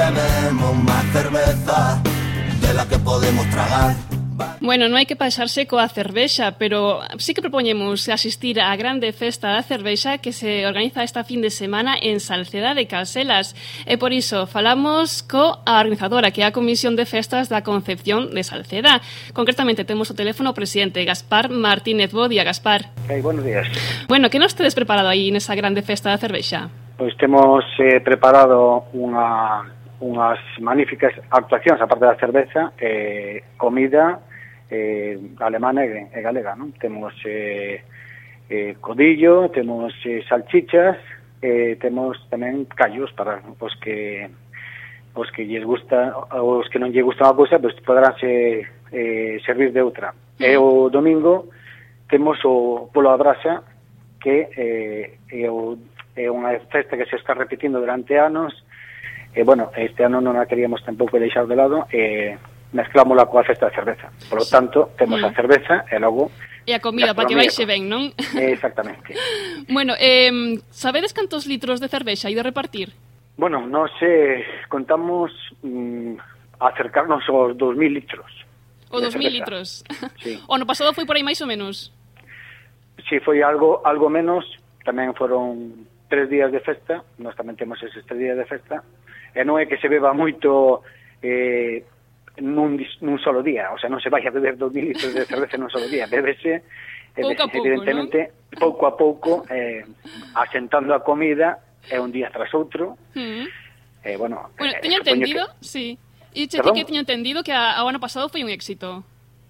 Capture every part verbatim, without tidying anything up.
bebemos más cerveza de la que podemos tragar. Bueno, non hai que pasarse coa cervexa, pero sí que propoñemos asistir á grande festa da cervexa que se organiza esta fin de semana en Salceda de Calselas. E por iso falamos coa organizadora, que é a Comisión de Festas da Concepción de Salceda. Concretamente temos o teléfono o presidente Gaspar Martínez. Bo día, Gaspar. Hey, buenos días. Bueno, que nos tedes preparado aí nesa grande festa da cervexa? Pois temos eh, preparado unha unhas magníficas actuacións, aparte da cerveza, eh, comida eh, alemana e, e galega, non? Temos eh, eh, codillo, temos eh, salchichas, eh, temos tamén callos para os que os que lles gusta, os que non lle gusta unha cousa, pois poderánse eh, servir de outra. Mm. E o domingo temos o polo a brasa, que eh, é, o, é unha festa que se está repetindo durante anos. E, bueno, este ano non a queríamos tampouco deixar de lado, e mezclámola coa festa de cerveza. Por lo tanto, temos mm. a cerveza e logo... E a comida, para que vaixe ben, non? Exactamente. Bueno, eh, sabedes cantos litros de cervexa hai de repartir? Bueno, nos eh, contamos mm, acercarnos aos dos mil litros. O dos mil litros? Sí. O no pasado foi por aí máis ou menos? Si, sí, foi algo algo menos, tamén foron tres días de festa, nós tamén temos eses tres días de festa, e non é que se beba moito eh, nun, nun solo día, o sea, non se vai a beber dos mil litros de cerveza nun solo día, bébese pouco a pouco, evidentemente, ¿no? pouco a pouco, eh, asentando a comida, é un día tras outro. Mm. Eh, bueno, bueno, eh, teño entendido, que... sí, e che que teño entendido que a, a ano pasado foi un éxito.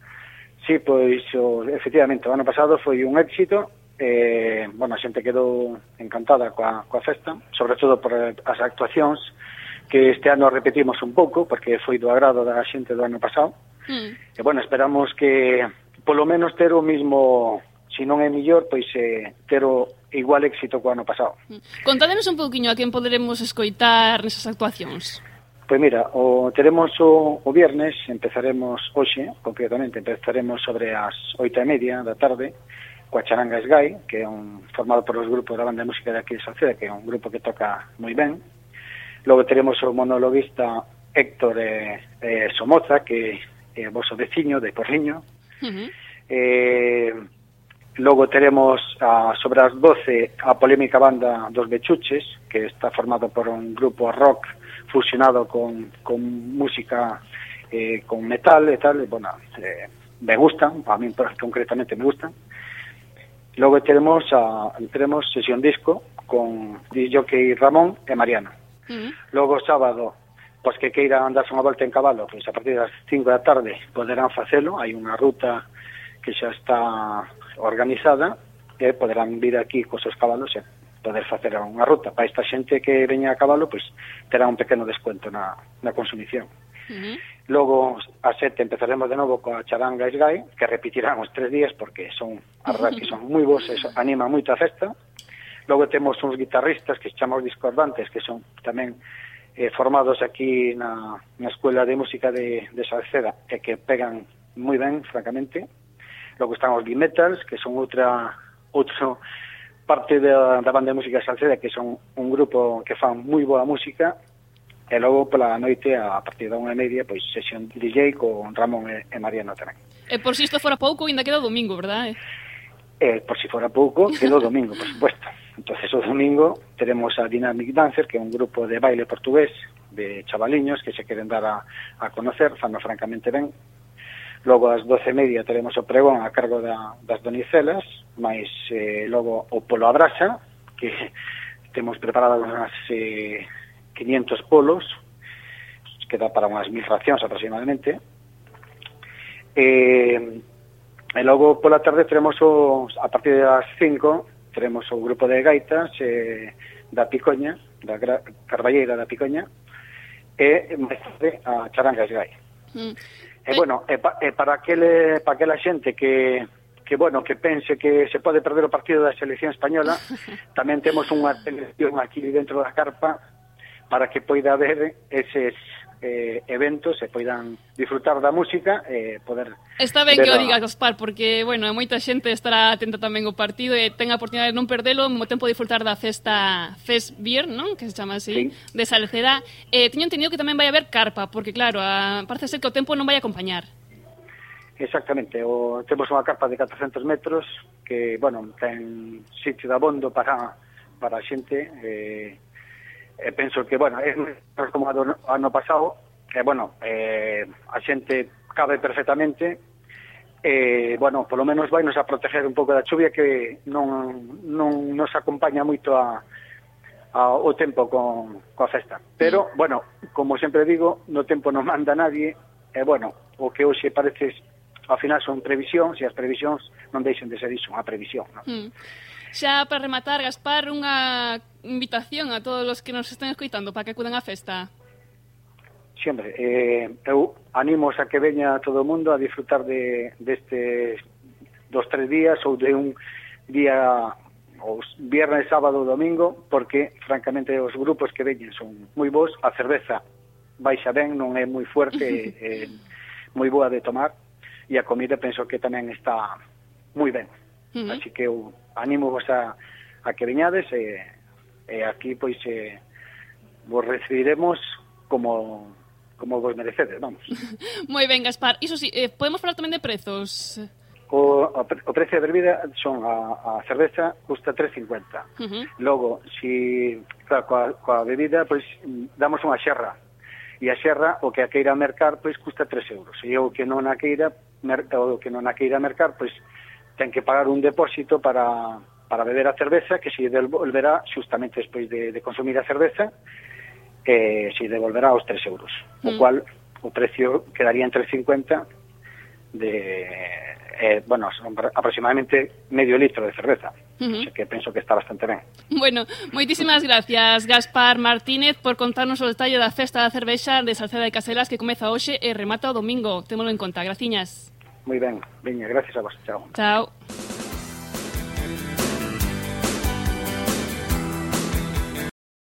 Sí, pois, o, efectivamente, o ano pasado foi un éxito. Eh, bueno, a xente quedou encantada coa, coa festa, sobre todo por as actuacións, que este ano repetimos un pouco, porque foi do agrado da xente do ano pasado. Mm. E, bueno, esperamos que, polo menos, ter o mismo, se non é millor, pois eh, ter o igual éxito co ano pasado. Mm. Contádenos un pouquiño a quen poderemos escoitar nesas actuacións. Pois mira, o, teremos o, o viernes, empezaremos hoxe, concretamente, empezaremos sobre as oito e media da tarde, coa Charanga Esgai, que é un formado por os grupos da banda de música de aquí de Salceda, que é un grupo que toca moi ben. Logo teremos o monologuista Héctor eh, eh, Somoza, que é vosso veciño de Porriño. Uh-huh. Eh, logo teremos a, sobre as doce a polémica banda dos Bechuches, que está formado por un grupo rock fusionado con, con música eh, con metal e tal. E, bueno, eh, me gustan, a mí concretamente me gustan. Logo teremos a teremos sesión disco con disjockey Ramón e Mariano. Uh-huh. Logo sábado, pois que queira andarse unha volta en cabalo, pois a partir das cinco da tarde poderán facelo, hai unha ruta que xa está organizada e poderán vir aquí cos seus cabalos e poder facer unha ruta. Para esta xente que veña a cabalo, pois terá un pequeno descuento na, na consumición. Uh-huh. Logo, a sete, empezaremos de novo coa Charanga Esgai, que repetirán os tres días, porque son, a verdad, que son moi bons, anima moito a festa. Logo temos uns guitarristas que se chamamos discordantes, que son tamén eh, formados aquí na, na Escuela de Música de, de Salceda, e que pegan moi ben, francamente. Logo están os Bimetals, que son outra outro parte da, da banda de música de Salceda, que son un grupo que fan moi boa música. E logo pola noite, a partir da unha e media, pois sesión D J con Ramón e, e Mariano tamén. E por si isto fora pouco, ainda queda o domingo, verdade? E por si fora pouco, queda o domingo, por supuesto. Entonces o domingo teremos a Dynamic Dancer, que é un grupo de baile portugués de chavaliños que se queren dar a, a conocer, fano francamente ben. Logo ás doce e media teremos o pregón a cargo da, das donicelas, máis eh, logo o polo a brasa, que temos preparadas unhas eh, quinientos polos, que dá para unhas mil racións aproximadamente. E, e logo pola tarde teremos os, a partir das cinco teremos o grupo de gaitas eh, da Picoña, da Gra- Carballeira da Picoña, e máis tarde a Charanga Esgai. Mm. E bueno, e, pa, e para aquele para aquela xente que que bueno, que pense que se pode perder o partido da selección española, tamén temos unha selección aquí dentro da carpa para que poida ver eses eh, eventos e poidan disfrutar da música e eh, poder... Está ben que o digas, Gaspar, porque, bueno, moita xente estará atenta tamén ao partido e ten a oportunidade de non perdelo, ao mesmo tempo disfrutar da festa Fest Beer, non? Que se chama así, sí, de Salceda. Eh, teño entendido que tamén vai haber carpa, porque, claro, a, parece ser que o tempo non vai acompañar. Exactamente, o, temos unha carpa de catrocentos metros que, bueno, ten sitio de abondo para, para a xente, e eh, eh, penso que, bueno, é como o ano pasado, que, bueno, eh, a xente cabe perfectamente, e, eh, bueno, polo menos vai nos a proteger un pouco da chuvia que non, non nos acompaña moito a, a, o tempo con, coa festa. Pero, bueno, como sempre digo, no tempo non manda nadie, e, eh, bueno, o que hoxe parece... Ao final son previsións, e as previsións non deixen de ser iso, unha previsión. Non? Mm. Xa para rematar, Gaspar, unha invitación a todos os que nos estén escoitando para que acuden á festa. Sempre. Eh, eu animo a que veña todo o mundo a disfrutar de destes dos tres días ou de un día, os viernes, sábado, domingo, porque, francamente, os grupos que veñen son moi bons, a cerveza baixa ben, non é moi fuerte, é moi boa de tomar, e a comida penso que tamén está moi ben. Uh-huh. Así que eu animo vos a, a que veñades e, e aquí pois eh, vos recibiremos como como vos merecedes, vamos. Moi ben, Gaspar. Iso sí, eh, podemos falar tamén de prezos? O, o, o precio de bebida son a, a cerveza custa tres cincuenta. Uh-huh. Logo, si claro, coa, coa bebida pois damos unha xerra. E a xerra, o que a queira mercar, pois custa tres euros. E o que non a queira o que non a queira mercar, pois ten que pagar un depósito para, para beber a cerveza, que se devolverá xustamente despois de, de consumir a cerveza, e se devolverá os tres euros, mm. o cual o precio quedaría en tres cincuenta de, eh, bueno, son aproximadamente medio litro de cerveza. Uh-huh. Así que penso que está bastante ben. Bueno, moitísimas gracias, Gaspar Martínez, por contarnos o detalle da festa da cervexa de Salceda de Caselas que comeza hoxe e remata o domingo. Témolo en conta. Graciñas. Moi ben. Veña, gracias a vos. Chao. Chao.